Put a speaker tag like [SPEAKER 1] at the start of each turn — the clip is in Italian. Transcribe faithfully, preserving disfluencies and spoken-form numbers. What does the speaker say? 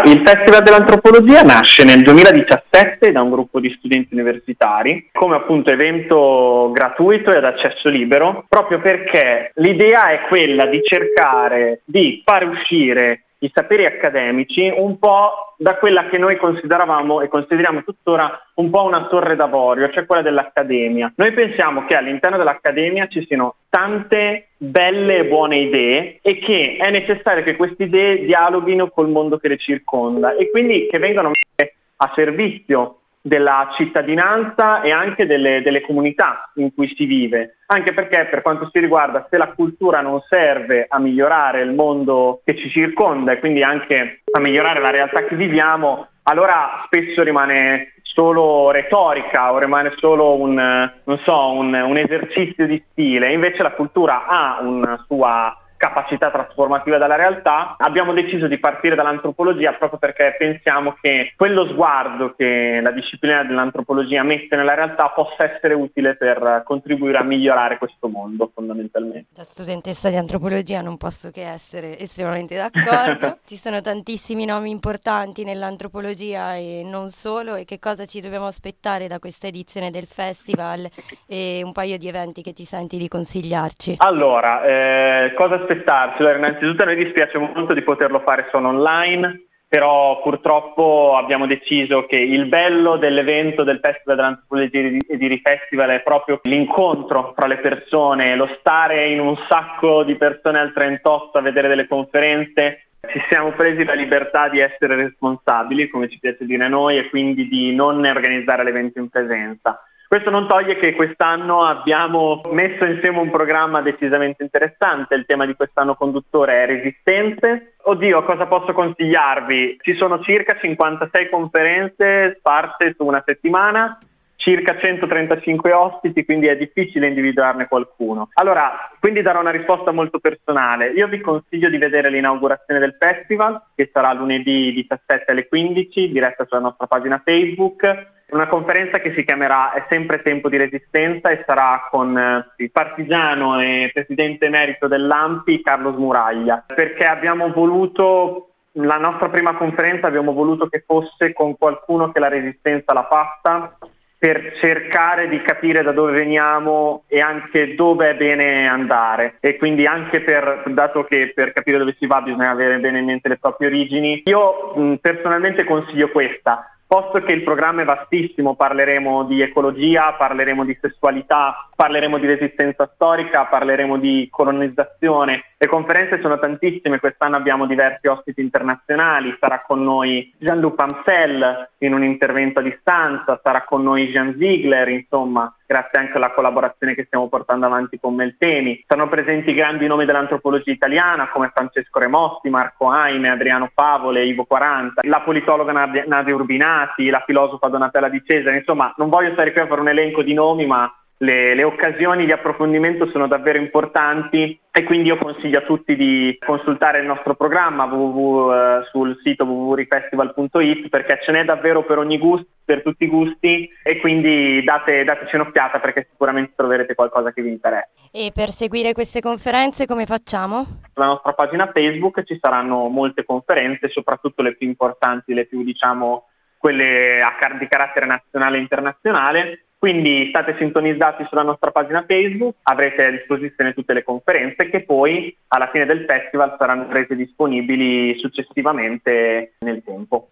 [SPEAKER 1] Allora, il Festival dell'Antropologia nasce nel duemiladiciassette da un gruppo di studenti universitari come appunto evento gratuito e ad accesso libero, proprio perché l'idea è quella di cercare di far uscire i saperi accademici un po' da quella che noi consideravamo e consideriamo tuttora un po' una torre d'avorio, cioè quella dell'accademia. Noi pensiamo che all'interno dell'accademia ci siano tante belle e buone idee e che è necessario che queste idee dialoghino col mondo che le circonda e quindi che vengano messe a servizio della cittadinanza e anche delle, delle comunità in cui si vive, anche perché per quanto si riguarda, se la cultura non serve a migliorare il mondo che ci circonda e quindi anche a migliorare la realtà che viviamo, allora spesso rimane solo retorica o rimane solo un, non so, un, un esercizio di stile. Invece la cultura ha una sua capacità trasformativa dalla realtà. Abbiamo deciso di partire dall'antropologia proprio perché pensiamo che quello sguardo che la disciplina dell'antropologia mette nella realtà possa essere utile per contribuire a migliorare questo mondo, fondamentalmente.
[SPEAKER 2] Da studentessa di antropologia non posso che essere estremamente d'accordo. Ci sono tantissimi nomi importanti nell'antropologia e non solo, e che cosa ci dobbiamo aspettare da questa edizione del festival e un paio di eventi che ti senti di consigliarci?
[SPEAKER 1] Allora, eh, cosa aspettarci? Allora, innanzitutto a noi dispiace molto di poterlo fare solo online, però purtroppo abbiamo deciso che il bello dell'evento del Festival dell'Antropologia e di Rifestival è proprio l'incontro tra le persone, lo stare in un sacco di persone al trentotto a vedere delle conferenze. Ci siamo presi la libertà di essere responsabili, come ci piace dire a noi, e quindi di non organizzare l'evento in presenza. Questo non toglie che quest'anno abbiamo messo insieme un programma decisamente interessante. Il tema di quest'anno conduttore è Resistenze. Oddio, cosa posso consigliarvi? Ci sono circa cinquantasei conferenze sparse su una settimana, circa centotrentacinque ospiti, quindi è difficile individuarne qualcuno. Allora, quindi darò una risposta molto personale. Io vi consiglio di vedere l'inaugurazione del festival, che sarà lunedì diciassette alle quindici, diretta sulla nostra pagina Facebook. Una conferenza che si chiamerà È sempre tempo di resistenza e sarà con eh, il partigiano e presidente emerito dell'A M P I Carlo Smuraglia, perché abbiamo voluto, la nostra prima conferenza abbiamo voluto che fosse con qualcuno che la resistenza l'ha fatta, per cercare di capire da dove veniamo e anche dove è bene andare, e quindi anche per, dato che per capire dove si va bisogna avere bene in mente le proprie origini. Io mh, personalmente consiglio questa. Posto che il programma è vastissimo, parleremo di ecologia, parleremo di sessualità, parleremo di resistenza storica, parleremo di colonizzazione. Le conferenze sono tantissime, quest'anno abbiamo diversi ospiti internazionali, sarà con noi Jean-Luc Amsel in un intervento a distanza, sarà con noi Jean Ziegler, insomma, grazie anche alla collaborazione che stiamo portando avanti con Meltemi. Saranno presenti grandi nomi dell'antropologia italiana come Francesco Remossi, Marco Aime, Adriano Favole, Ivo quaranta, la politologa Nadia, Nadia Urbinati, la filosofa Donatella Di Cesare. Insomma, non voglio stare qui a fare un elenco di nomi, ma le, le occasioni di approfondimento sono davvero importanti e quindi io consiglio a tutti di consultare il nostro programma www, uh, sul sito w w w punto rifestival punto i t, perché ce n'è davvero per ogni gusto, per tutti i gusti, e quindi date, dateci un'occhiata perché sicuramente troverete qualcosa che vi interessa.
[SPEAKER 2] E per seguire queste conferenze come facciamo?
[SPEAKER 1] Sulla nostra pagina Facebook ci saranno molte conferenze, soprattutto le più importanti, le più diciamo quelle a car- di carattere nazionale e internazionale. Quindi state sintonizzati sulla nostra pagina Facebook, avrete a disposizione tutte le conferenze che poi alla fine del festival saranno rese disponibili successivamente nel tempo.